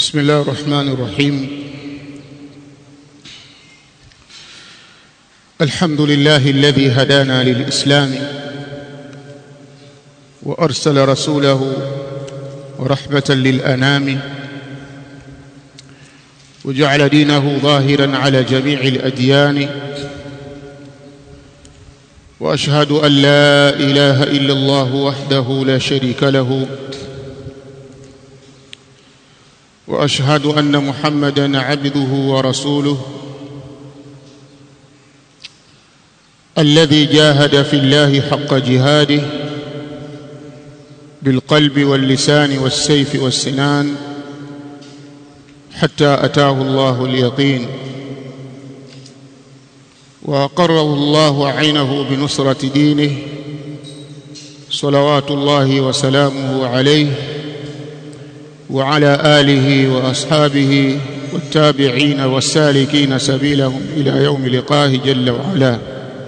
بسم الله الرحمن الرحيم. الحمد لله الذي هدانا للإسلام وأرسل رسوله ورحمة للأنام وجعل دينه ظاهرا على جميع الأديان، وأشهد أن لا إله إلا الله وحده لا شريك له، وأشهد أن محمدًا عبده ورسوله الذي جاهد في الله حق جهاده بالقلب واللسان والسيف والسنان حتى أتاه الله اليقين، وأقره الله عينه بنصرة دينه صلوات الله وسلامه عليه وعلى آله وأصحابه والتابعين والسالكين سبيلهم إلى يوم لقاه جل وعلا.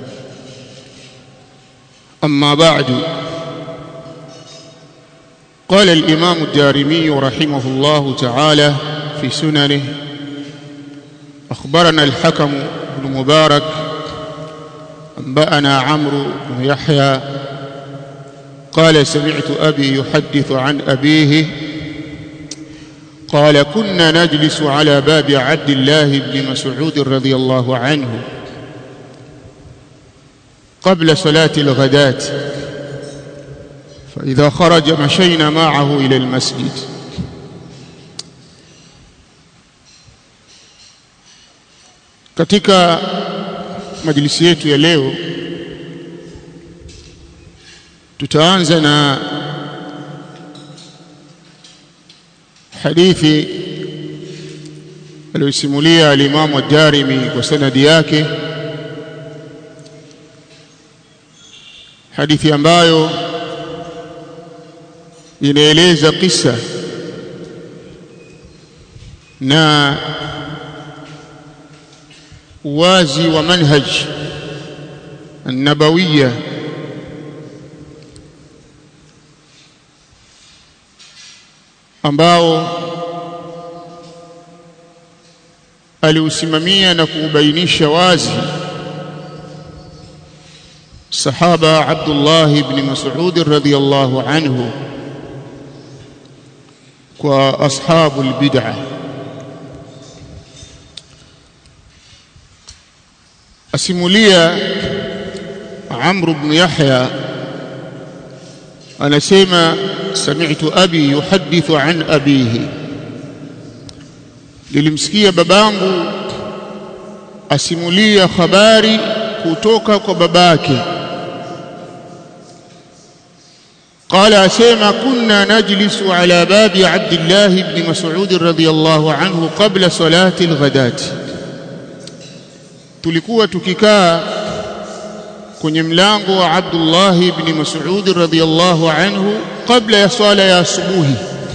أما بعد، قال الإمام الدارمي رحمه الله تعالى في سننه: أخبرنا الحكم بن مبارك أنبأنا عمرو بن يحيى قال: سمعت أبي يحدث عن أبيه قال: كنا نجلس على باب عبد الله بن مسعود رضي الله عنه قبل صلاة الغداة، فإذا خرج مشينا معه إلى المسجد. Katika majlisi yetu ya leo tutaanza na hadithi aliyosimulia al-Imam ad-Darimi kwa sanadi yake, hadithi ambayo inaeleza kisa na uwazi wa manhaj an-nabawiyya ambao aliusimamia na kuubainisha wazi sahaba Abdullah ibn Mas'ud radhiyallahu anhu kwa ashabul bid'ah. Asimulia Amr ibn Yahya anasema: sami'tu abi yuhaddithu an abihi, nilimsikia babangu asimulia habari kutoka kwa babake. Qala, asema: kunna najlisu ala babi Abdullah ibn Mas'ud radhiyallahu anhu qabla salati al-ghadati, tulikuwa tukikaa kwenye mlango wa Abdullah ibn Mas'ud radhiyallahu anhu kabla ya swala ya asubuhi,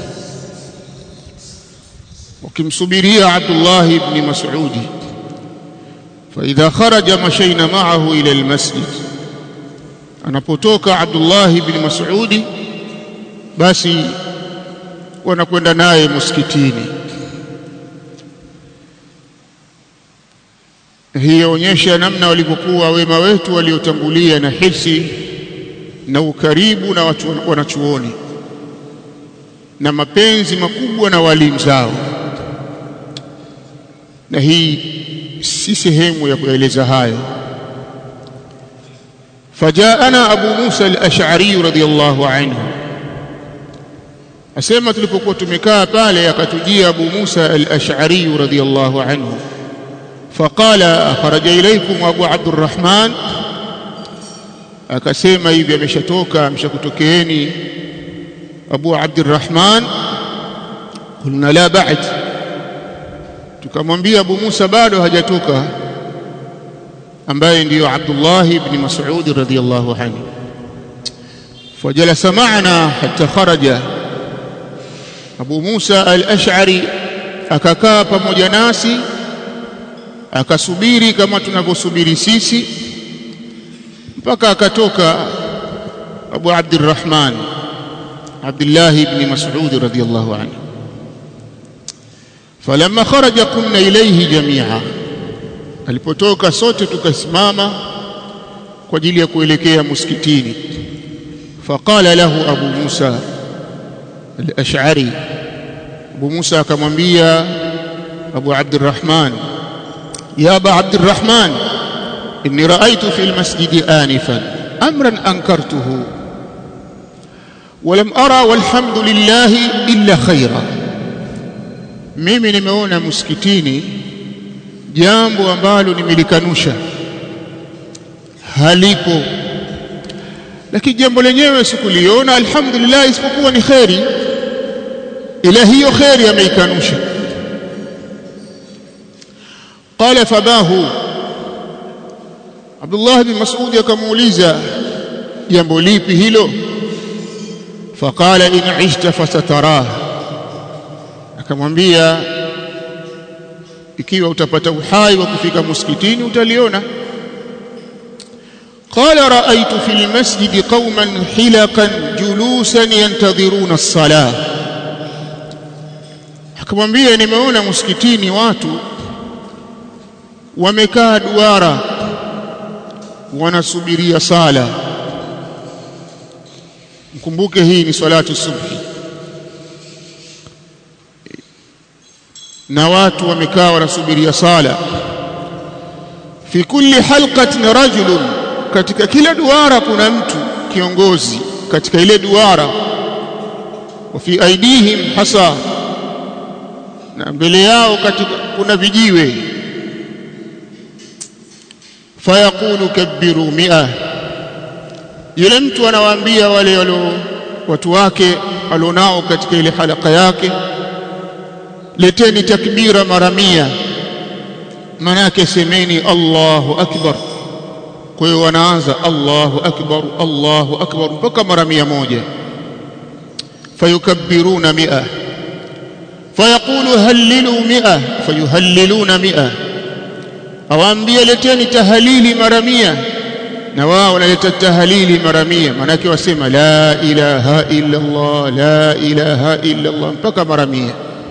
wakimsubiria Abdullah ibn Mas'ud. Fa idha kharaja mashayna ma'ahu ila al-masjid, anapotoka Abdullah ibn Mas'ud basi wanakwenda naye msikitini. Hii yaonyesha namna walivyokuwa wema wetu waliotangulia na hirsi na ukaribu na watu wanachuoni na mapenzi makubwa na walimu zao, na hii si sehemu ya kueleza hayo. Fajaana Abu Musa al-Ash'ari radhiyallahu anhu, asema tulipokuwa tumekaa pale akatujia Abu Musa al-Ash'ari radhiyallahu anhu, faqala: kharaja ilaykum Abu Abdurrahman, akasema hivi, ameshakutokeeni Abu Abdurrahman. Qulna la ba'd, tukamwambia Abu Musa bado hajatoka, ambaye ndiyo Abdullah ibn Mas'ud radhiyallahu anhu. Fajalasa ma'ana hatta kharaja, Abu Musa al-Ash'ari akakaa pamoja nasi akasubiri kama tunavyosubiri sisi mpaka akatoka Abu Abdurrahman Abdullah ibn Mas'ud radhiyallahu anhu. falamma kharaja qumna ilayhi jami'a, alipotoka sote tukasimama kwa ajili ya kuelekea msikitini. Faqala lahu Abu Musa al-Ash'ari, Abu Musa akamwambia Abu Abdurrahman, ya Aba Abdurrahman, inni ra'aytu fil masjidi anifan amran ankartuhu walam ara walhamdulillahi illa khaira. Mimi nimeona msikitini jambo ambalo nimelikanusha, halipo, lakini jambo lenyewe sikuliona alhamdulillah isipokuwa ni khairi, ila hiyo khairi ameikanusha. Qala fabahu, Abdullah bin Mas'ud akamuuliza jambo lipi hilo? Faqala in 'ishta fasatarah, akamwambia ikiwa utapata uhai wa kufika msikitini utaliona. Qala ra'aytu fil masjidi qauman hilaqan julusan yantadhiruna as-salah, akamwambia nimeona msikitini watu wamekaa duara wanasubiria sala. Mkumbuke hii ni salatu subhi, na watu wamekaa wanasubiria sala. Fi kulli halqatin rajulun, katika kila duara kuna mtu kiongozi katika ile duara. Wa fi aidihim hasa, na mbele yao katika kuna vijiwe. Fayaqulu kabbiru 100, yule mtu anawaambia wale watu wake alionao katika ile halaka yake, leteni takbira mara 100, maana yake semeni Allahu akbar. Kwa hiyo wanaanza Allahu akbar mpaka mara 100. Fayukabbiruna 100, fayaqulu hallilu 100, fayuhalliluna 100. Awaambia leteni tahlili mara 100, na wao wanaleta tahlili mara 100, maana yake wasema la ilaha illa Allah, la ilaha illa Allah mpaka mara 100.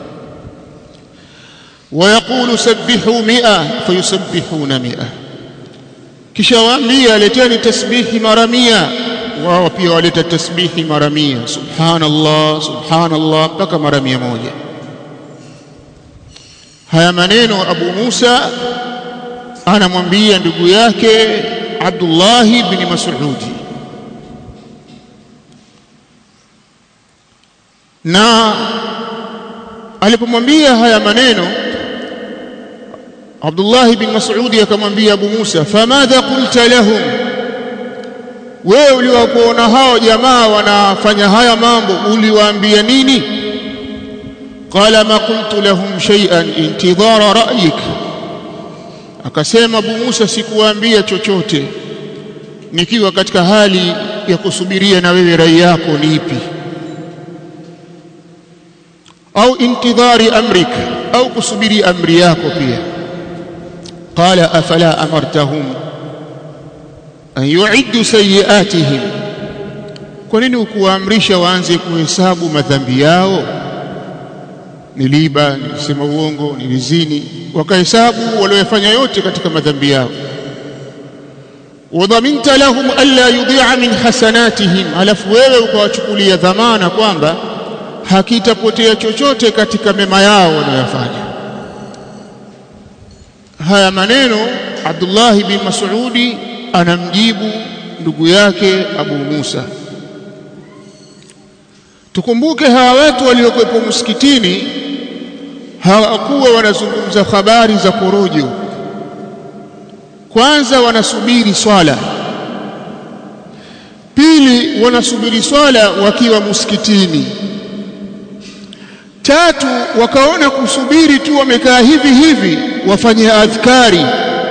Wayaqulu sabbihu 100, fayusabbihuna 100. Kisha waambia leteni tasbihi mara 100, wao pia waleta tasbihi mara 100, subhanallah subhanallah mpaka mara 100. Haya maneno Abu Musa anamwambia ndugu yake Abdullah ibn Mas'ud, na alipomwambia haya maneno Abdullah ibn Mas'ud akamwambia Abu Musa, famadha qulta lahum, wewe uliwapoona hao jamaa wanafanya haya mambo uliwaambia nini? Qala ma qultu lahum shay'an intidhara ra'yik, akasema Abu Musa sikuwaambia chochote nikiwa katika hali ya kusubiria na wewe rai yako ni ipi, au intidhari amrik, au kusubiri amri yako pia. Qala afala amartahum an yu'iddu sayiatihim, kwa nini ukuamrisha waanze kuhesabu madhambi yao? Niliiba, nilisema uongo, nilizini, wakahesabu waliyofanya yote katika madhambi yao. Wadhaminta lahum alla yudhi'a min hasanatihim, alafu wewe ukawachukulia dhamana kwamba hakitapotea chochote katika mema yao wanayofanya. Haya maneno Abdullah bin Mas'ud anamjibu ndugu yake Abu Musa. Tukumbuke hawa watu waliokuwepo msikitini hawakuwa wanazungumza habari za porojo. Kwanza wanasubiri swala, pili wanasubiri swala wakiwa msikitini, tatu wakaona kusubiri tu wamekaa hivi hivi wafanye adhkari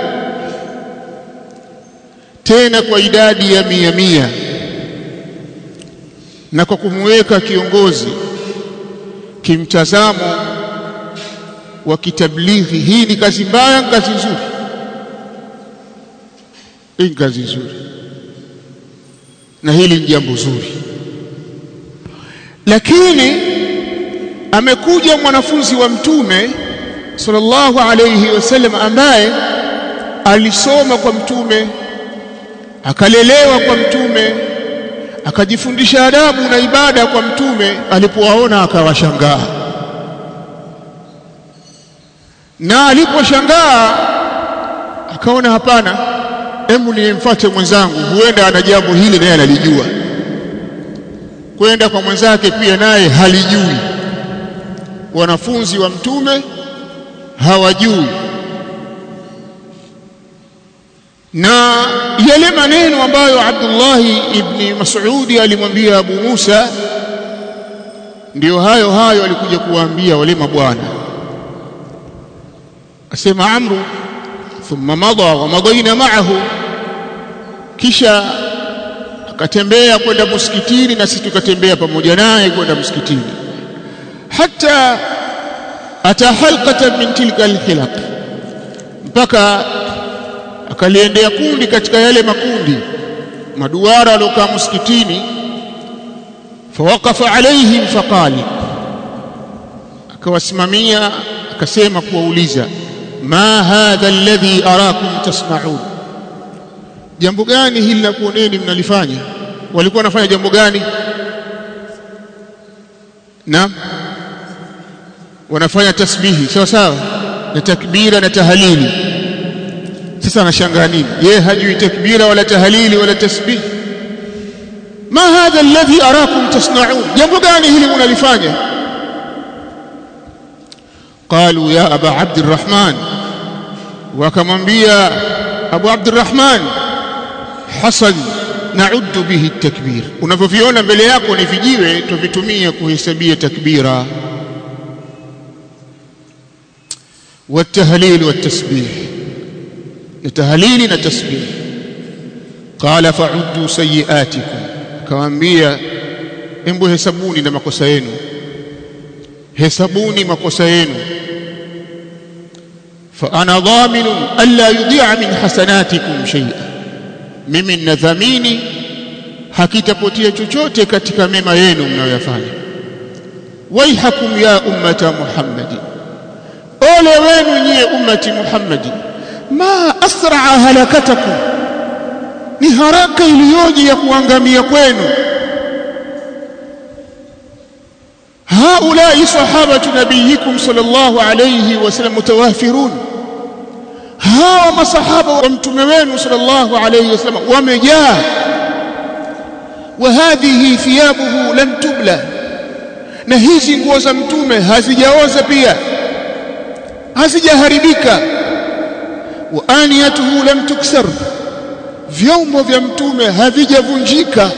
tena kwa idadi ya 100 na kwa kumweka kiongozi kimtazamo wa kitablighi. Hii ni kazi mbaya, kazi nzuri? Hii kazi nzuri, na hili ni jambo zuri. Lakini amekuja mwanafunzi wa Mtume sallallahu alayhi wasallam ambaye alisoma kwa mtume, akalelewa kwa mtume, akajifundisha adabu na ibada kwa mtume, alipowaona akawashangaa. Na aliposhangaa akaona hapana, hebu nimfuate mwenzangu, huenda ana jambo hili naye analijua. Kwenda kwa mwenzake pia naye halijui. Wanafunzi wa mtume hawajui. Na yale maneno ambayo Abdullah ibn Mas'ud alimwambia Abu Musa ndio hayo hayo alikuja kuwaambia wale mabwana. Asema Amru, thumma madha wa madaina ma'ahu, kisha akatembea kwenda msikitini na sisi tukatembea pamoja naye kwenda msikitini, hatta ata halqatan min tilka alhilaq, mpaka akaliendea kundi katika yale makundi maduara alokaa msikitini. Fawaqafa alaihim faqali, akawasimamia akasema kuwauliza, ma hadha alladhi arakum tasna'un, jambo gani hili la kuoneni mnalifanya? Walikuwa wanafanya jambo gani? Naam, wanafanya tasbihi sawa sawa na takbira na tahlili. Sasa anashangaa nini? Yeye hajui takbira wala tahlili wala tasbih. Ma hadha alladhi arakum tasna'un, jambo gani hili mnalifanya? Qalu ya aba Abdurrahman, wakamwambia Abu Abdurrahman, hasan na'uddu bihi at-takbir, unavyoviona mbele yako ni vijiwe tuvitumia kuhesabia takbira wa tahlil wa tasbih, tahlili na tasbih. Qala fa'uddu sayiatikum, kawaambia embu hesabuni na makosa yenu, hesabuni makosa yenu. Fa ana dhaminun alla yudhi'a min hasanatikum shay'a, mimi ninadhamini hakitapotea chochote katika mema yenu mnayoyafanya. Waihakum ya ummata Muhammadin, ole wenu nyie ummati Muhammadin, ma asra'a halakatakum, ni haraka iliyoje ya kuangamia kwenu. Haulai sahabatu nabiyikum sallallahu alayhi wasallam mutawafirun, hawa masahaba wa mtume wenu sallallahu alayhi wasallam wamejaa. Wa hadhihi thiyabuhu lam tubla, na hizi nguo za mtume hazijaoza pia, hazijaharibika. Wa aniyatuhu lam tuksar, vyombo vya mtume havijavunjika.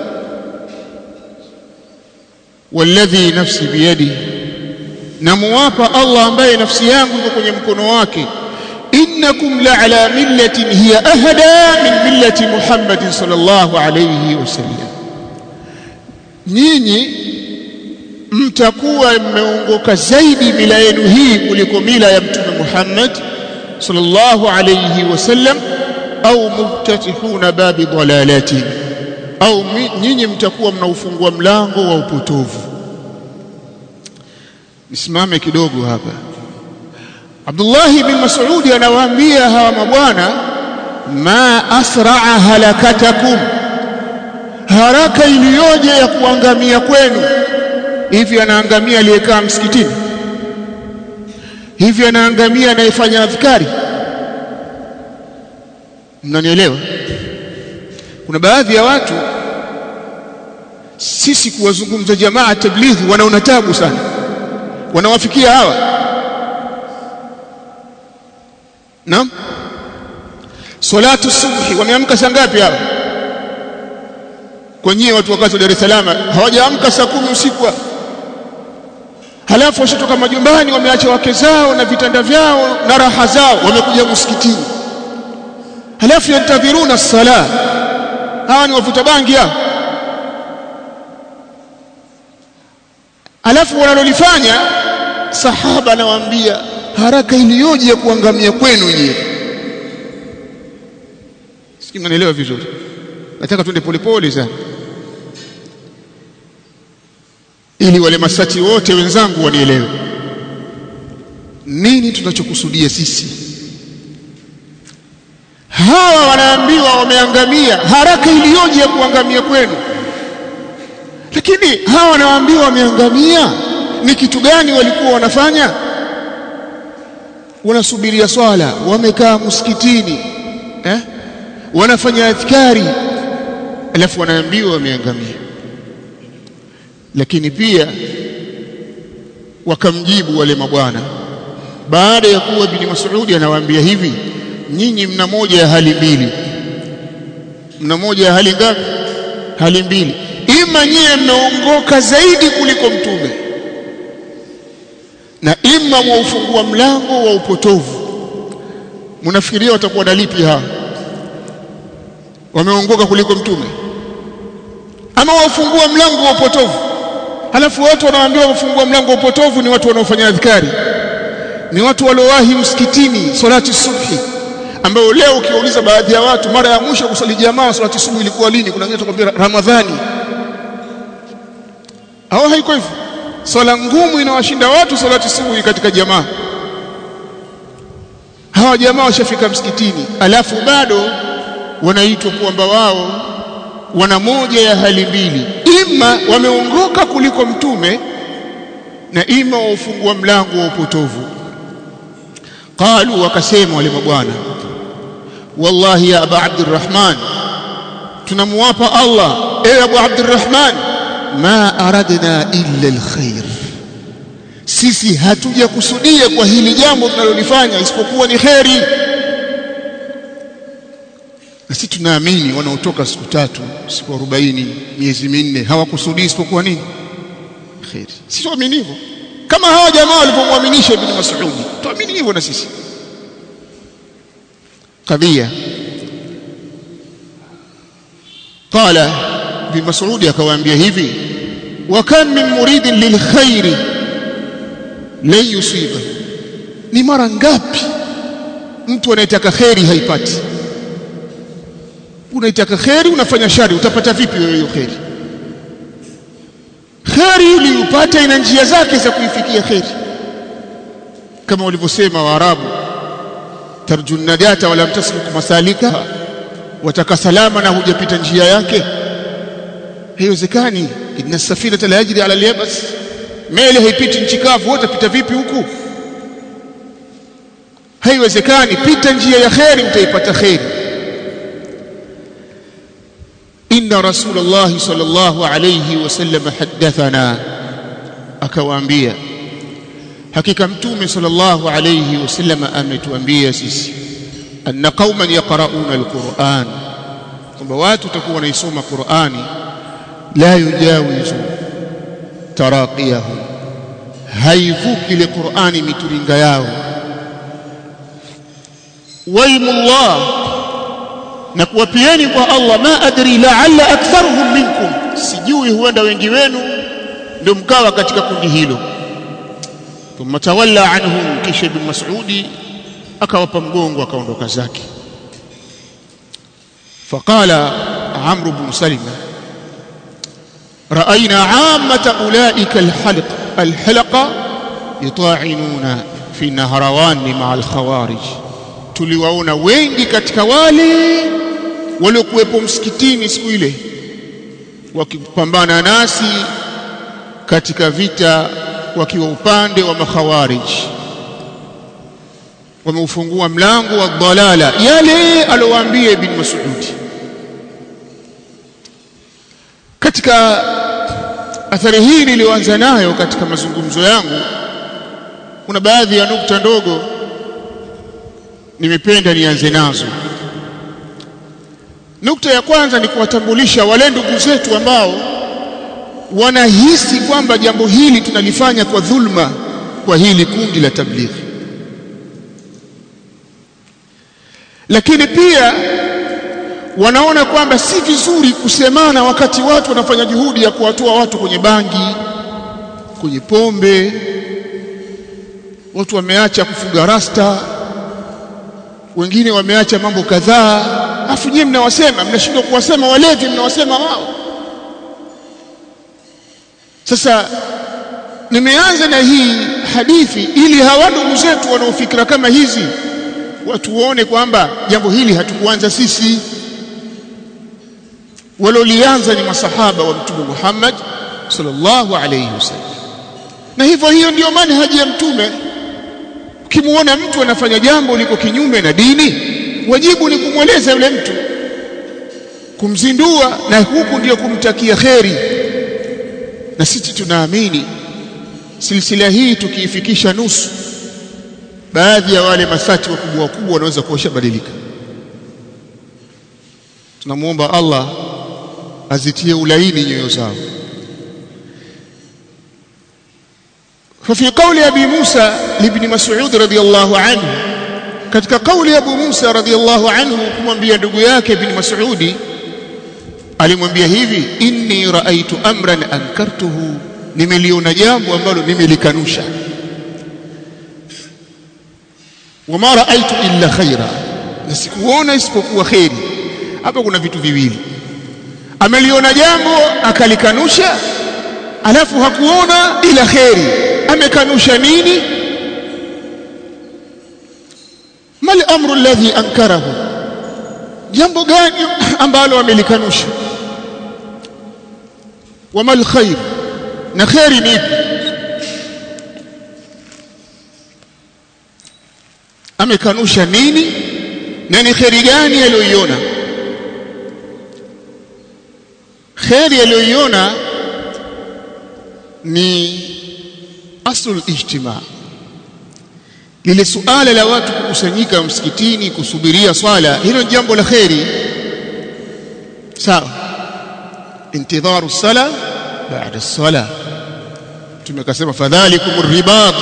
Walladhi nafsi biyadi, na muwapa Allah ambaye nafsi yangu iko kwenye mkono wake, innakum la ala millatin hiya ahda min millati Muhammadin sallallahu alayhi wasallam, nyinyi mtakuwa mmeongoka zaidi mila yenu hii kuliko mila ya mtume Muhammad sallallahu alayhi wasallam, au muftatihuna babi dhalalati, au nyinyi mtakuwa mnaufungua mlango wa upotovu. Nisimame kidogo hapa. Abdullah bin Mas'ud anawaambia hawa mabwana, ma asra'a halakatakum, haraka iliyoje ya kuangamia kwenu. Hivi anaangamia aliyekaa msikitini? Hivi anaangamia anayefanya adhkari? Mnanielewa? Kuna baadhi ya watu sisi kuwazungumza jamaa tablighi wanaona tabu sana, wanawafikia hawa. Naam, salatu subhi wameamka saa ngapi hawa? Kwenye watu wakazi wa Dar es Salaam hawajaamka saa 10 usiku. Halafu washatoka majumbani, wameacha wake zao na vitanda vyao na raha zao, wamekuja msikitini. Halafu yantadhiruna as-salah. Hawa ni wavuta bangi hao. Halafu wanalolifanya, sahaba anawaambia, haraka iliyoje ya kuangamia kwenu nyinyi. Sikii mnaelewa vizuri? Nataka tuende polepole sana ili wale masati wote wenzangu wanielewe. nini tunachokusudia sisi? Hawa wanaambiwa wameangamia, haraka iliyoje ya kuangamia kwenu. Lakini hawa wanaambiwa wameangamia, ni kitu gani walikuwa wanafanya? Wanasubiria swala, wamekaa msikitini, wanafanya adhkari, alafu wanaambiwa wameangamia. Lakini pia wakamjibu wale mabwana, baada ya kuwa Ibn Mas'ud anawaambia hivi, nyinyi mna moja ya hali mbili. Mna moja ya hali ngapi? Hali mbili. Ima nyie mnaongoka zaidi kuliko mtume, na ima waufungua mlango wa upotovu. Mnafikiria watakuwa na lipi hawa? Wameongoka kuliko mtume ama waufungua mlango wa upotovu? Halafu watu wanaoambiwa wafungua mlango wa upotovu ni watu wanaofanya adhkari, ni watu waliowahi msikitini salati subhi, ambao leo ukiuliza baadhi ya watu mara ya mwisho kusali jamaa salati subhi ilikuwa lini, kuna wengine watakwambia Ramadhani. Au haiko hivyo? Swala ngumu inawashinda watu salati subhi katika jamaa. Hawa jamaa washafika msikitini, alafu bado wanaitwa kwamba wao wana moja ya hali mbili, ima wameongoka kuliko mtume na ima waufungua mlango wa upotovu. Qalu, wakasema wale mabwana, wallahi ya Aba Abdurrahman, tunamuapa Allah, ewe Abu Abdurrahman, ma aradna illa alkhair, sisi hatuja kusudia kwa hili jambo tunalolifanya isipokuwa ni khairi. Na sisi tunaamini wanaotoka siku 3, siku 40, miezi 4 hawakusudii isipokuwa nini? Khairi. Sisi tuamini hivyo, kama hawa jamaa walipomwaminisha Ibn Mas'ud, tuamini hivyo na sisi. Kadhia qala Ibn Mas'ud akawaambia hivi, wa kam min muridin lilkhairi la yusiba, ni mara ngapi mtu anayetaka khairi haipati? Unaitaka khairi unafanya shari, utapata vipi wewe hiyo khairi? Khairi uliyopata ina njia zake za kuifikia khairi, kama walivyosema Waarabu, tarjun najata wala mtasluk masalika, wataka salama na hujapita njia yake. Haiwezekani. Inna safina la yajri ala al-yabas, meli haipiti nchi kavu, utapita vipi huku? Haiwezekani. Pita njia ya khairi, utaipata khairi. Inna Rasulullah sallallahu alayhi wasallam hadathana, akawaambia hakika mtume sallallahu alayhi wasallam ametuambia sisi, anna qauman yaqra'una alquran, kwamba watu watakuwa wanaisoma Qur'ani, la yujawizu taraqiyahum, haivuki ile Qur'ani mituringa yao. Waymullah, na kuwapieni kwa Allah, ma adri la'alla aktharuhum minkum, sijui huenda wengi wenu ndio mkawa katika kundi hilo. Thumma tawalla anhum, kisha Ibn Mas'ud akawapa mgongo akaondoka zake. Faqala Amr ibn Salima, ra'ayna 'ammata ulaika alhalqa yuta'inuna fi nahrawan ma'a alkhawarij, tuliwaona wengi katika wale waliokuwepo msikitini siku ile wakipambana nasi katika vita, wakiwa upande wa makhawarij, wameufungua mlango wa dhalala, yale alowaambia Ibn Mas'ud. Katika athari hii niliyoanza nayo katika mazungumzo yangu, kuna baadhi ya nukta ndogo nimependa nianze nazo. Nukta ya kwanza ni kuwatambulisha wale ndugu zetu ambao wanahisi kwamba jambo hili tunalifanya kwa dhulma kwa hili kundi la tablighi. Lakini pia wanaona kwamba si vizuri kusemana wakati watu wanafanya juhudi ya kuwatoa watu kwenye bangi, kwenye pombe, watu wameacha kufuga rasta, wengine wameacha mambo kadhaa, afu nyinyi mnawasema, mnashindwa kuwasema walevi, mnawasema wao. Sasa nimeanza na hii hadithi ili hawa ndugu zetu wanaofikira kama hizi watuone kwamba jambo hili hatukuanza sisi, walolianza ni masahaba wa Mtume Muhammad sallallahu alayhi wasallam. Na hivyo hiyo ndio manhaji ya Mtume. Ukimuona mtu anafanya jambo liko kinyume na dini, wajibu ni kumweleza yule mtu, kumzindua, na huku ndio kumtakia kheri. Na sisi tunaamini silsila hii tukiifikisha nusu, baadhi ya wale masati wakubwa wakubwa wanaweza kuosha badilika. Tunamuomba Allah azitie ulaini nyoyo zao. ففي قول أبي موسى لابن مسعود رضي الله عنه, katika kauli ya Abu Musa radhiyallahu anhu kumwambia ndugu yake ibn Mas'udi, alimwambia hivi: inni raaitu amran ankartuhu, nimeliona jambo ambalo nimelikanusha. Wama raaitu illa khaira, na sikuona isipokuwa khairi. Hapa kuna vitu viwili, ameliona jambo akalikanusha, alafu hakuona ila khairi. Amekanusha nini? Mal amru alladhi ankarahu, jambo gani ambalo amelikanusha? Wa mal khair, na khairi ni ipi? Amekanusha nini na ni khairi gani aliyoiona? Khairi aliyoiona ni aslul ijtimaa, lile suala la watu kukusanyika msikitini kusubiria swala, hilo ni jambo la khairi, sawa. Intidharu sala baada as-sala, tumekasema fadhalikumur ribatu,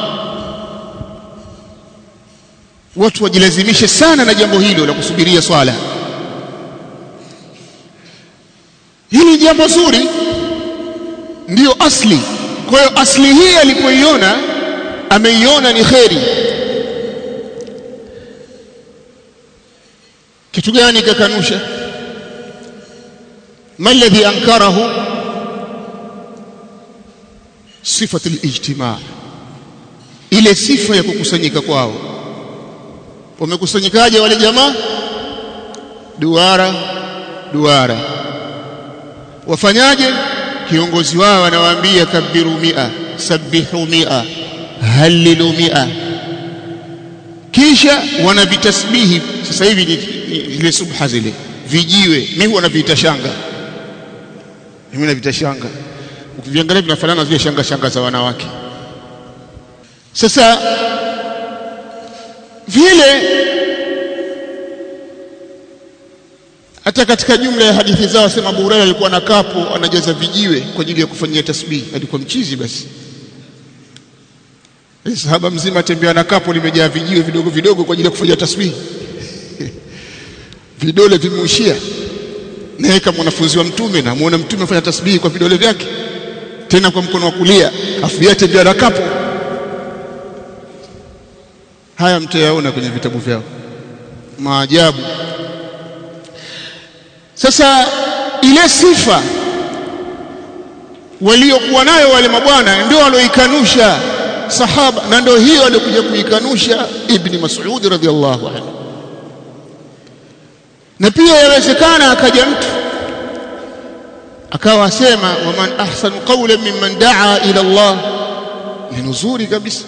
watu wajilazimishe sana na jambo hilo la kusubiria swala. Hili jambo zuri, ndio asli. Kwa hiyo asli hii alipoiona, ameiona ni khairi. Kitu gani kakanusha? ما الذي أنكره؟ صفة الاجتماع، ile sifa ya kukusanyika kwao. Wamekusanyikaje wale jamaa? Duara duara. Wafanyaje? Kiongozi wao anawaambia kabiru 100, sabbihu 100, halilu 100. Kisha wanavitasbihi. Sasa hivi ni ile subha zile vijiwe, mimi wanaviita shanga. Mimi naviita shanga, ukiviangalia vinafanana zile shanga za wanawake. Sasa vile hata katika jumla ya hadithi zao sema Abu Hurairah alikuwa na kapo anajaza vijiwe kwa ajili ya kufanyia tasbih, alikuwa mchizi. Basi sahaba mzima tembea na kapo limejaa vijiwe vidogo vidogo kwa ajili ya kufanyia tasbih. Vidole vimushia, naye kama mwanafunzi wa Mtume na muona Mtume afanya tasbih kwa vidole vyake, tena kwa mkono wa kulia, afu yake tembea na kapo. Haya mtayaona kwenye vitabu vyao, maajabu. Sasa ile sifa waliokuwa nayo wale mabwana ndio walioikanusha sahaba, na ndio hiyo alikuja kuikanusha Ibn Mas'ud radhiyallahu anhu. Na pia yawezekana akaja mtu akawa asema waman ahsanu qawlan mimman daa ila Allah, ni nzuri kabisa,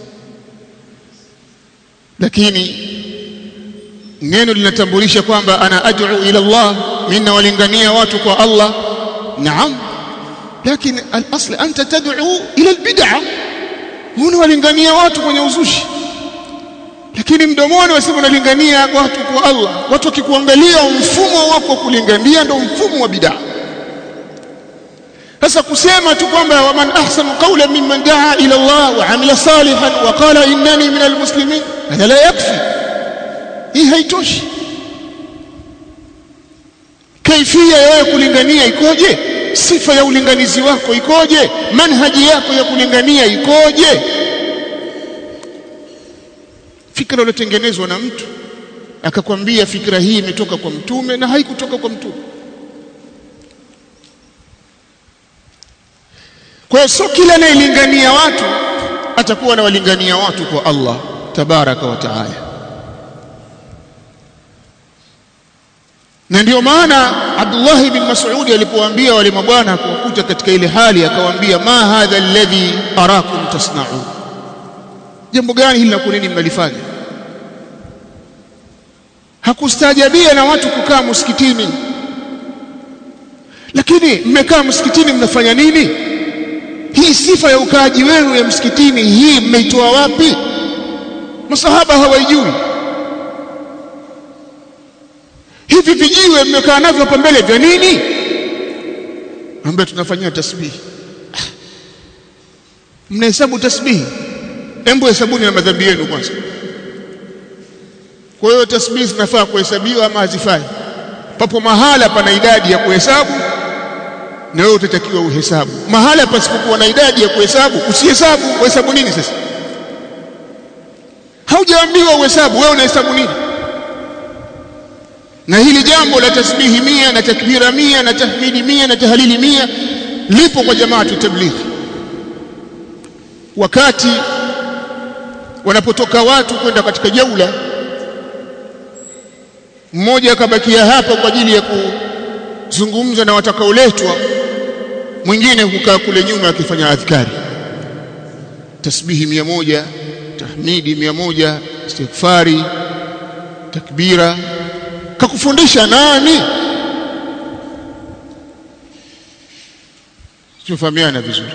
lakini neno linatambulisha kwamba ana ad'u ila Allah, minna walingania watu kwa Allah. Naam, lakini al-asl anta tad'u ila al-bid'ah, huna walingania watu kwenye uzushi, lakini mdomoni wasema unalingania watu kwa Allah. Watu wakikuangalia mfumo wako kulingania ndio mfumo wa bid'ah. Sasa kusema tu kwamba waman ahsanu qawlan mimman daa ila Allah wa amila salihan wa qala innani minal muslimin, hada la yakfi. Hii haitoshi. Kaifia ya kulingania ikoje? Sifa ya ulinganizi wako ikoje? Manhaji yako ya kulingania ikoje? Fikra iliyotengenezwa na mtu akakwambia fikra hii imetoka kwa Mtume na haikutoka kwa Mtume. Kwa hiyo sio kila anayelingania watu atakuwa anawalingania watu kwa Allah tabaraka wa taala. Na ndio maana Abdullah ibn Mas'ud alipowaambia wale mabwana kuwakuta katika ile hali, akawaambia ma hadha alladhi arakum tasna'un, jambo gani hili nakuneni mnalifanya? Hakustajabia na watu kukaa msikitini, lakini mmekaa msikitini mnafanya nini? Hii sifa ya ukaaji wenu ya msikitini hii mmeitoa wapi? Masahaba hawaijui. Hivi vijiwe mmekaa navyo hapa mbele vya nini? Ambaye tunafanyia tasbihi. Mnahesabu tasbihi? Hebu hesabuni na madhambi yenu kwanza. Kwa hiyo tasbihi zinafaa kuhesabiwa ama hazifai? Papo mahala pana idadi ya kuhesabu na wewe utatakiwa uhesabu. Mahala pasipokuwa na idadi ya kuhesabu usihesabu. Uhesabu nini sasa? Haujaambiwa uhesabu, wewe unahesabu nini? Na hili jambo la tasbihi 100 na takbira 100 na tahmidi 100 na tahlili 100 lipo kwa jamaatu tablighi. Wakati wanapotoka watu kwenda katika jaula, mmoja akabakia hapa kwa ajili ya kuzungumza na watakaoletwa, mwingine hukaa kule nyuma akifanya adhkari, tasbihi 100, tahmidi 100, istighfari, takbira. Kakufundisha nani? Tufahamiana vizuri.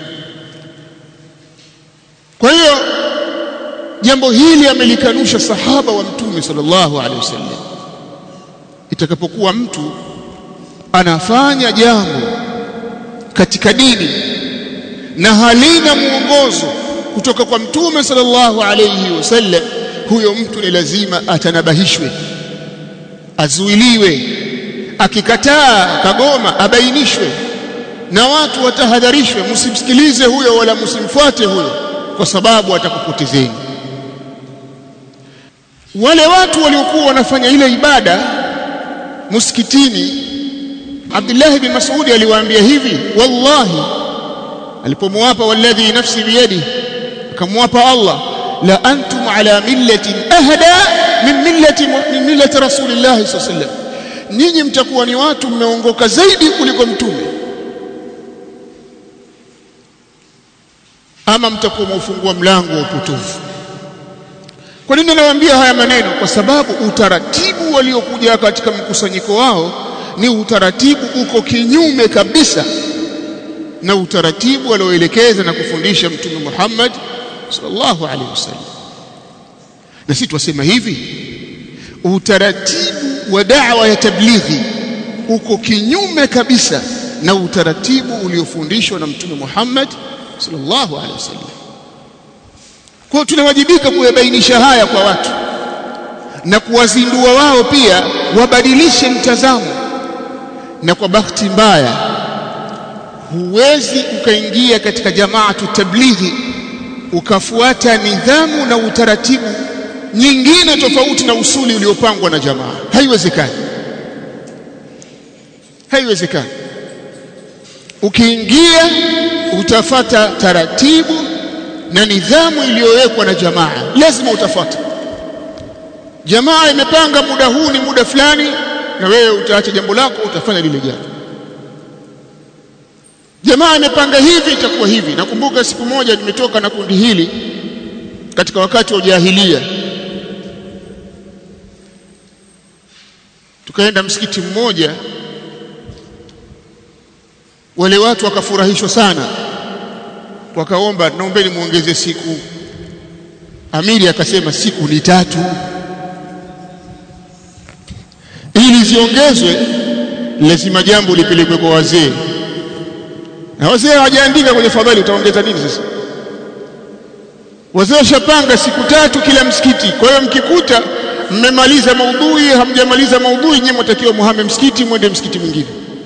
Kwa hiyo jambo hili amelikanusha sahaba wa Mtume sallallahu alaihi wasallam. Itakapokuwa mtu anafanya jambo katika dini na halina mwongozo kutoka kwa Mtume sallallahu alaihi wasallam, huyo mtu ni lazima atanabahishwe, azuiliwe. Akikataa kagoma abainishwe, na watu watahadharishwe, msimsikilize huyo wala msimfuate huyo, kwa sababu atakupotezeni. Wale watu waliokuwa wanafanya ile ibada msikitini, Abdullah ibn Mas'ud aliwaambia hivi, wallahi, alipomwapa walladhi nafsi biyadi, akamwapa Allah, la antum ala millatin ahda min millati rasulillah sallallahu alaihi wasallam, ninyi mtakuwa ni watu mmeongoka zaidi kuliko mtume, ama mtakuwa mufungua mlango wa upotovu. Kwa nini nawaambia haya maneno? Kwa sababu utaratibu waliokuja katika mkusanyiko wao ni utaratibu uko kinyume kabisa na utaratibu walioelekeza na kufundisha Mtume Muhammad sallallahu alaihi wasallam. Na sisi twasema hivi, utaratibu wa da'wa ya tablighi uko kinyume kabisa na utaratibu uliofundishwa na Mtume Muhammad sallallahu alaihi wasallam. Kwa tunawajibika kuyabainisha haya kwa watu na kuwazindua wao pia wabadilishe mtazamo. Na kwa bahati mbaya, huwezi ukaingia katika jamaatu tablighi ukafuata nidhamu na utaratibu nyingine tofauti na usuli uliopangwa na jamaa. Haiwezekani. Haiwezekani. Ukiingia utafata taratibu na nidhamu iliyowekwa na jamaa, lazima utafuata. Jamaa imepanga muda huu ni muda fulani, na wewe utaacha jambo lako utafanya lile jambo. Jamaa imepanga hivi, itakuwa hivi. Nakumbuka siku moja nimetoka na kundi hili katika wakati wa ujahilia, tukaenda msikiti mmoja, wale watu wakafurahishwa sana, wakaomba, naombeni muongeze siku. Amiri akasema siku ni 3 ili ziongezwe, lazima jambo lipelekwe kwa wazee, na wazee hawajaandika kwenye fadhili, utaongeza nini sasa? Wazee washapanga siku 3 kila msikiti. Kwa hiyo mkikuta mmemaliza maudhui, hamjamaliza maudhui, nyinyi mtakiwa muhame msikiti mwende msikiti mwingine.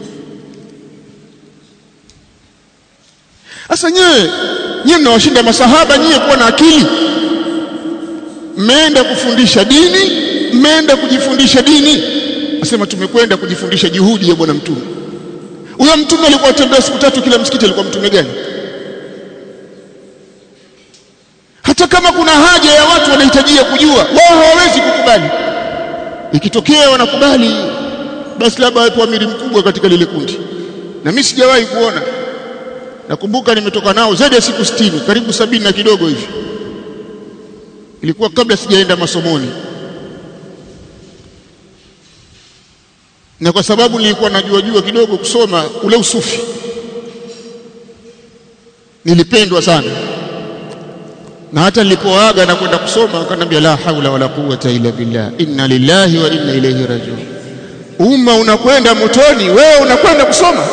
Sasa nyinyi mnawashinda masahaba, nyinyi kuwa na akili. Mmeenda kufundisha dini, mmeenda kujifundisha dini. Asema tumekwenda kujifundisha juhudi ya bwana mtume. Huyo mtume alikuwa atembea siku 3 kila msikiti, alikuwa mtume gani? hata kama kuna haja ya watu wanahitajia kujua, wao hawawezi kukubali. Ikitokea wanakubali, basi labda wapo amiri mkubwa katika lile kundi. Na mimi sijawahi kuona, nakumbuka nimetoka nao zaidi ya siku 60, karibu 70 na kidogo hivi, ilikuwa kabla sijaenda masomoni, na kwa sababu nilikuwa najua kidogo kusoma ule usufi, nilipendwa sana. Na hata nilipoaga na kwenda kusoma akaniambia la haula wala quwwata illa billah, inna lillahi wa inna ilayhi rajiun. Umma unakwenda motoni, wewe unakwenda kusoma.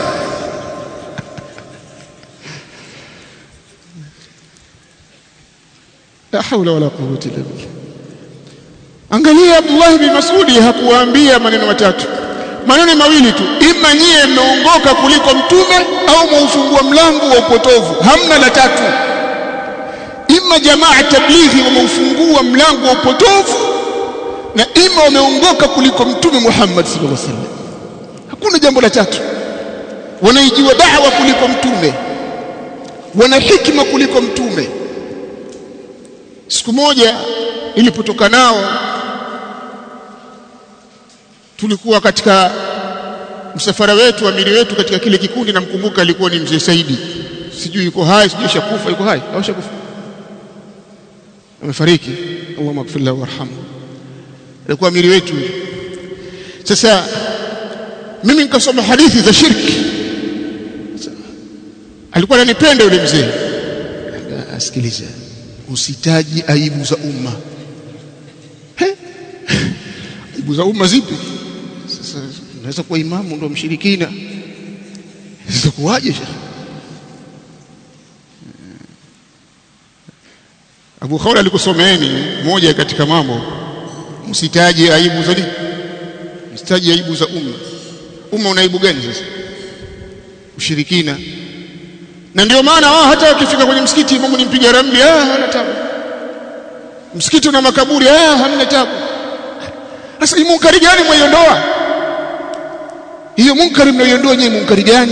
La haula wala quwwata illa billah. Angalia, Abdullah bin Mas'ud hakuwaambia maneno matatu, maneno mawili tu: ima nyie mmeongoka kuliko mtume au muufungua mlango wa upotovu. Hamna la tatu. Ima jamaa tablighi wameufungua mlango wa upotovu, na ima wameongoka kuliko mtume Muhammad sallallahu alaihi wasallam. Hakuna jambo la tatu. Wanaijua da'wa kuliko mtume, wana hikima kuliko mtume. Siku moja nilipotoka nao, tulikuwa katika msafara wetu, amiri wetu katika kile kikundi, namkumbuka alikuwa ni mzee Saidi, sijui yuko hai, sijui shakufa. Yuko hai au shakufa? Amefariki, Allahumma ighfir lahu warhamhu. Alikuwa amiri wetu. Sasa mimi nikasoma hadithi za shirki, alikuwa ananipenda yule mzee. Asikiliza, usitaji aibu za umma. Aibu za umma zipi? Sasa unaweza kuwa imamu ndo mshirikina, sitakuwaje shekhi? Abu Khawla alikusomeeni moja katika mambo, msitaji aibu za nini? Msitaji aibu za umma. Umma una aibu gani sasa? Ushirikina. Na ndio maana wao hata wakifika kwenye msikiti, imamu ni mpiga ramli, hana tabu. Msikiti una makaburi, hamna tabu. Sasa hii munkari gani mwaiondoa? Hiyo munkari mnaiondoa nyinyi, munkari gani?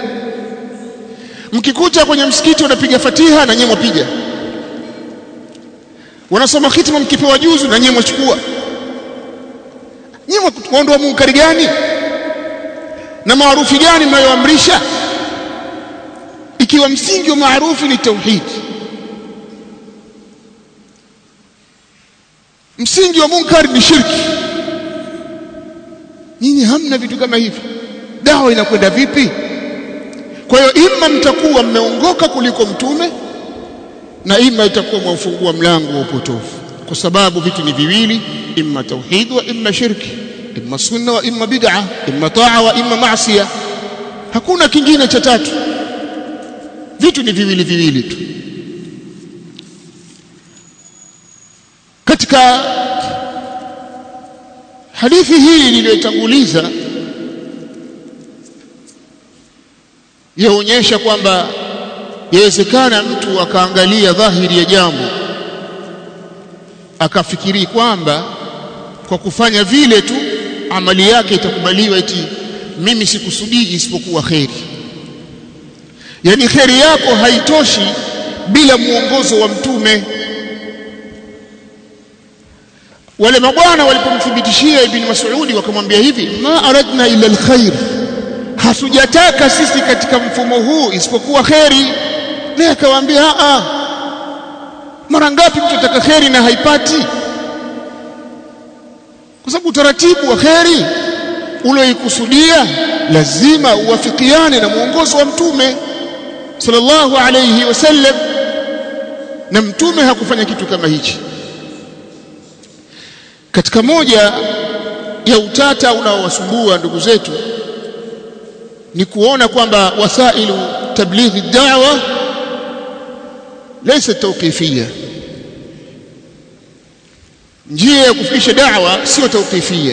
Mkikuta kwenye msikiti unapiga Fatiha na nyinyi mwapiga, wanasoma khitma mkipewa juzu na nyinyi mwachukua, nyinyi mwaondoa munkari gani? Na maarufi gani mnayoamrisha, ikiwa msingi wa maarufi ni tauhid? Msingi wa munkari ni shirki. Nyinyi hamna vitu kama hivyo. Dawa inakwenda vipi? Kwa hiyo ima mtakuwa mmeongoka kuliko mtume, na ima itakuwa mwafungua mlango wa upotofu, kwa sababu vitu ni viwili: imma tauhid wa imma shirki, imma sunna wa imma bid'a, imma taa wa imma maasiya. Hakuna kingine cha tatu. Vitu ni viwili tu. Katika hadithi hii niliyotanguliza, yaonyesha kwamba yawezekana mtu akaangalia dhahiri ya jambo akafikiri kwamba kwa kufanya vile tu amali yake itakubaliwa, eti mimi sikusudii isipokuwa kheri. Yani kheri yako haitoshi bila muongozo wa mtume. Wale mabwana walipomthibitishia Ibn Mas'ud wakamwambia hivi: ma aradna ila alkhair, hatujataka sisi katika mfumo huu isipokuwa kheri. Naye akawaambia mara ngapi mtu ataka kheri na haipati? Kwa sababu utaratibu wa kheri ulioikusudia lazima uwafikiane na muongozo wa mtume sallallahu alayhi wasallam, na mtume hakufanya kitu kama hichi. Katika moja ya utata unaowasumbua ndugu zetu ni kuona kwamba wasailu tablighi da'wa laysa tawqifiyya. Njia ya kufikisha da'wa sio tawqifiyya,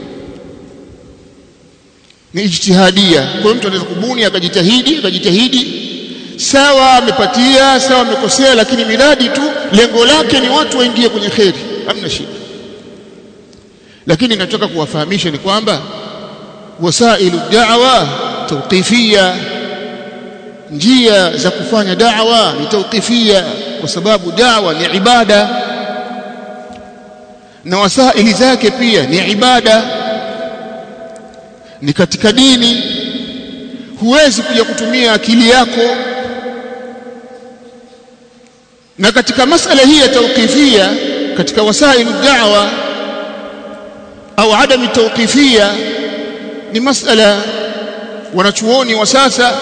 ni ijtihadia. Kwa mtu anaweza kubuni akajitahidi, sawa amepatia, sawa amekosea, lakini miradi tu lengo lake ni watu waingie kwenye kheri, hamna shida. Lakini nataka kuwafahamisha ni kwamba wasailu da'wa tawqifiyya, njia za kufanya da'wa ni tawqifia, kwa sababu da'wa ni ibada na wasaili zake pia ni ibada, ni katika dini. Huwezi kuja kutumia akili yako. Na katika masala hii ya tawqifia, katika wasailu da'wa au adami tawqifia, ni masala wanachuoni wa sasa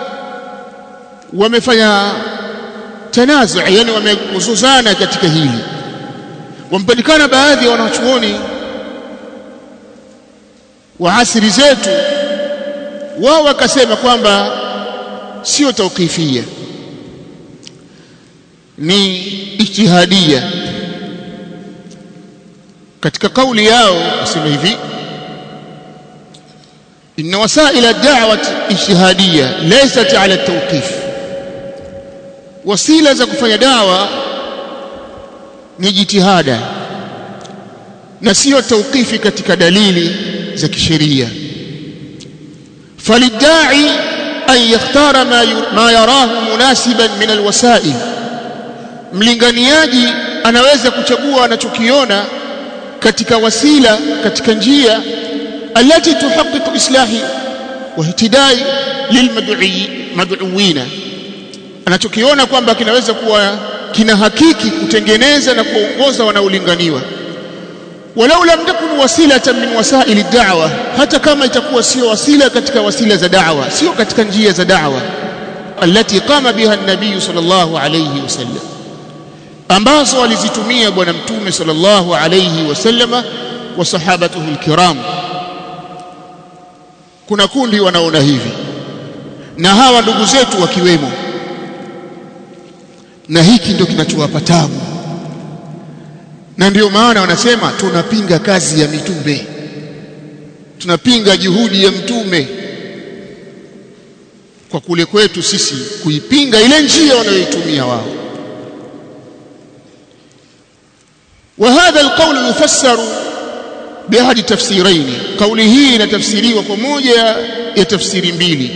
wamefanya tanazu, yani wamezozana katika hili. Wampatikana baadhi ya wanachuoni wa asri zetu, wao wakasema kwamba sio tawqifia, ni ijtihadia. katika kauli yao wasema hivi: inna wasail ad-da'wah ijtihadiyya laysat 'ala at-tawqif, wasila za kufanya dawa ni jitihada na sio tawqifi katika dalili za kisheria. falidda'i an yakhtara ma yarahu munasiban min alwasail, mlinganiaji anaweza kuchagua anachokiona katika wasila, katika njia alati tuhaqqiqu islahi wa ihtidai lilmad'uina, anachokiona kwamba kinaweza kuwa kina hakiki kutengeneza na kuongoza wanaolinganiwa. walau lam takun wasilatan min wasaili ad-da'wa, hata kama itakuwa sio wasila katika wasila za da'wa, sio katika njia za da'wa alati qama biha an-nabiy sallallahu alayhi wasallam, ambazo walizitumia bwana mtume sallallahu alayhi wasallama wa sahabatuhu al-kiram. Kuna kundi wanaona hivi, na hawa ndugu zetu wakiwemo, na hiki ndio kinachowapa taabu. Na ndio maana wanasema tunapinga kazi ya mitume, tunapinga juhudi ya mtume, kwa kule kwetu sisi kuipinga ile njia wanayoitumia wao. وهذا القول يفسر بأحد تفسيرين، قوله لا تفسيري وكموجة ya tafsiri mbili,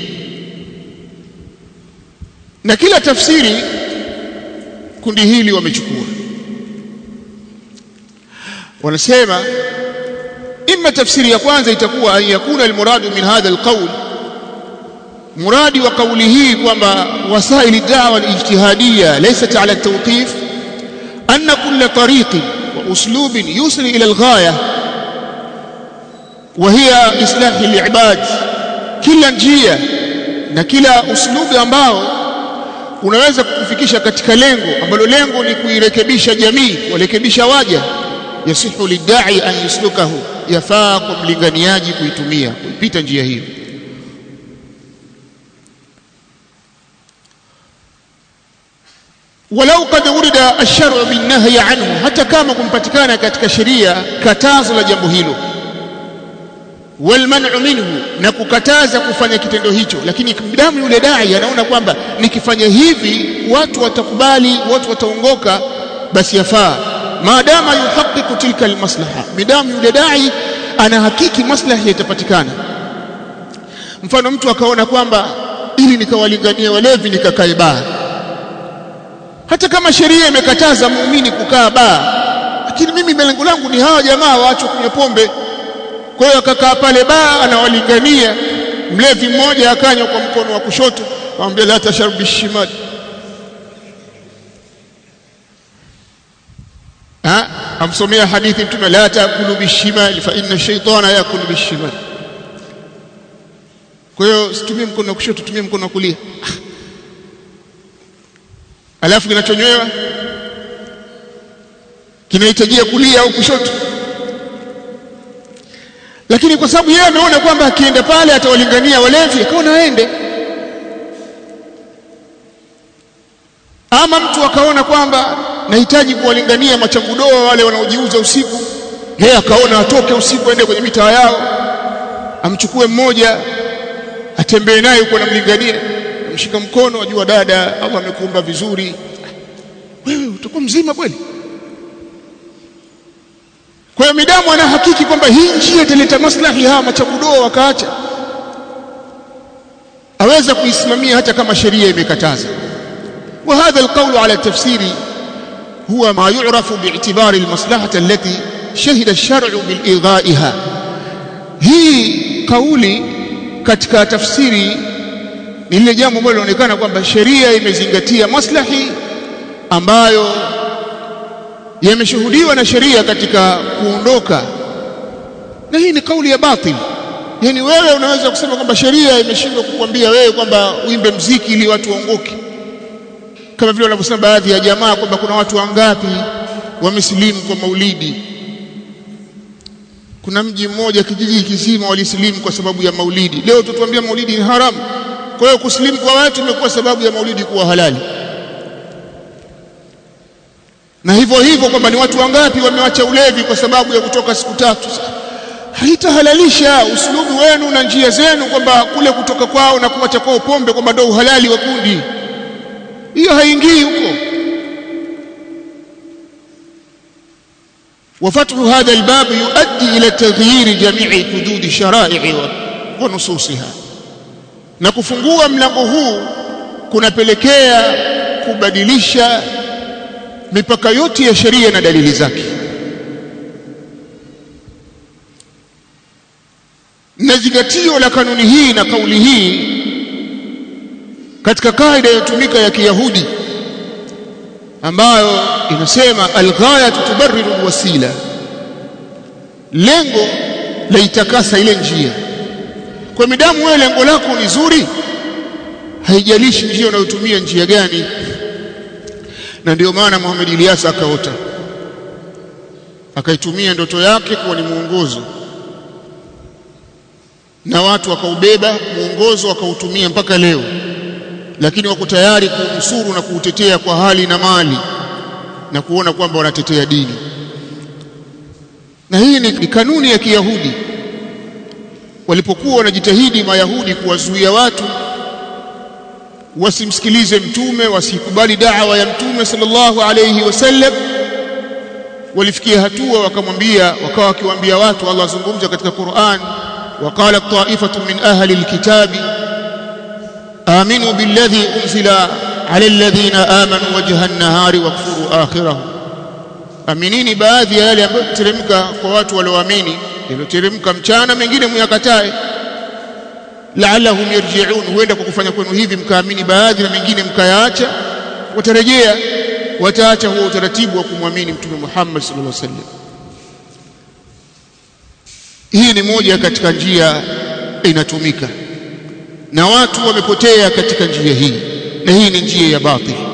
na kila tafsiri kundi hili wamechukua. wanasema imma tafsiri ya kwanza itakuwa an yakuna almuradu min hadha alqawl, muradi wa kauli hii kwamba wasaili da'wa alijtihadiyya laysat ala at-tawqif, anna kull tariqin وأسلوب يوصل إلى الغاية وهي إصلاح العباد. kila njia na kila uslubi ambao unaweza kukufikisha katika lengo ambalo lengo ni kuirekebisha jamii, kurekebisha waja, yasihu lidda'i an yuslukahu, yafaa kwa mlinganiaji kuitumia, kuipita njia hiyo. walau qad urida ash-shar'u bin-nahyi anhu, hata kama kumpatikana katika sheria katazo la jambo hilo, wal man'u minhu, na kukataza kufanya kitendo hicho, lakini bidamu yule dai anaona kwamba nikifanya hivi watu watakubali, watu wataongoka, basi yafaa, maadama yuhaqqiqu tilka al-maslaha, bidamu yule dai ana hakiki maslahi yatapatikana. Mfano, mtu akaona kwamba ili nikawalingania walevi nikakae baa, hata kama sheria imekataza muumini kukaa baa, lakini mimi lengo langu ni hawa jamaa waache kunywa pombe. Kwa hiyo akakaa pale baa anawalingania. Mlevi mmoja akanywa kwa mkono wa kushoto, akamwambia la tasharbi shimal, amsomea hadithi mtume, la taakulu bishimal fa inna shaytana yakulu bishimal. Kwa hiyo situmie mkono wa kushoto, tumie mkono wa kulia. Alafu kinachonywewa kinahitajia kulia au kushoto, lakini kwa sababu yeye ameona kwamba akienda pale atawalingania walevi, akaona aende. Ama mtu akaona kwamba nahitaji kuwalingania machangudoa wale wanaojiuza usiku, yeye akaona atoke usiku aende kwenye mitaa yao, amchukue mmoja atembee naye huko, anamlingania, mshika mkono, ajua dada, Allah amekuumba vizuri, wewe utakuwa mzima kweli. Kwa hiyo midamu ana hakiki kwamba hii njia italeta maslahi, hawa machabudoa wakaacha, aweza kuisimamia hata kama sheria imekataza. وهذا القول على التفسير هو ما يعرف باعتبار المصلحة التي شهد الشرع بالإلغائها. hii kauli katika tafsiri ni ile jambo ambalo linaonekana kwamba sheria imezingatia maslahi ambayo yameshuhudiwa na sheria katika kuondoka, na hii ni kauli ya batil. Yani wewe unaweza kusema kwamba sheria imeshindwa kukwambia wewe kwamba uimbe mziki ili watu waongoke, kama vile wanavyosema baadhi ya jamaa kwamba kuna watu wangapi wamesilimu kwa maulidi. Kuna mji mmoja kijiji kizima walisilimu kwa sababu ya maulidi. Leo tutuambia maulidi ni haramu, kwa hiyo kusilimu kwa watu imekuwa sababu ya maulidi kuwa halali. Na hivyo hivyo kwamba ni watu wangapi wameacha ulevi kwa sababu ya kutoka siku 3. Haitahalalisha usulubu wenu na njia zenu kwamba kule kutoka kwao na kuacha kwao pombe kwamba ndio uhalali wa kundi. Hiyo haingii huko. وفتح هذا الباب يؤدي إلى تغيير جميع حدود الشرائع ونصوصها. na kufungua mlango huu kunapelekea kubadilisha mipaka yote ya sheria na dalili zake. Na zingatio la kanuni hii na kauli hii katika kaida inayotumika ya Kiyahudi ambayo inasema al-ghayatu tubarriru al-wasila, lengo laitakasa ile njia. Kwa midamu wewe lengo lako ni zuri, haijalishi njia unayotumia njia gani. Na ndio maana Muhammad Ilyas akaota, akaitumia ndoto yake kuwa ni muongozo, na watu wakaubeba muongozo wakautumia mpaka leo, lakini wako tayari kuunusuru na kuutetea kwa hali na mali na kuona kwamba wanatetea dini. Na hii ni kanuni ya Kiyahudi. Walipokuwa wanajitahidi Mayahudi kuwazuia watu wasimsikilize mtume, wasikubali da'wa ya mtume sallallahu alayhi wasallam, walifikia hatua wakamwambia, wakawa wakiwaambia watu, Allah azungumza katika Qur'an, waqala ta'ifatu min ahli alkitabi aminu billadhi unzila ala alladhina amanu wajha an-nahari wakfuru akhirahu. Aminini baadhi ya yale ambayo teremka kwa watu walioamini, yaloteremka mchana, mengine myakatae, la'allahum yarji'un, huenda kwa kufanya kwenu hivi mkaamini baadhi na mengine mkayaacha, watarejea, wataacha huo utaratibu wa kumwamini mtume Muhammad sallallahu alaihi wasallam. Hii ni moja katika njia inatumika na watu wamepotea katika njia hii, na hii ni njia ya batili.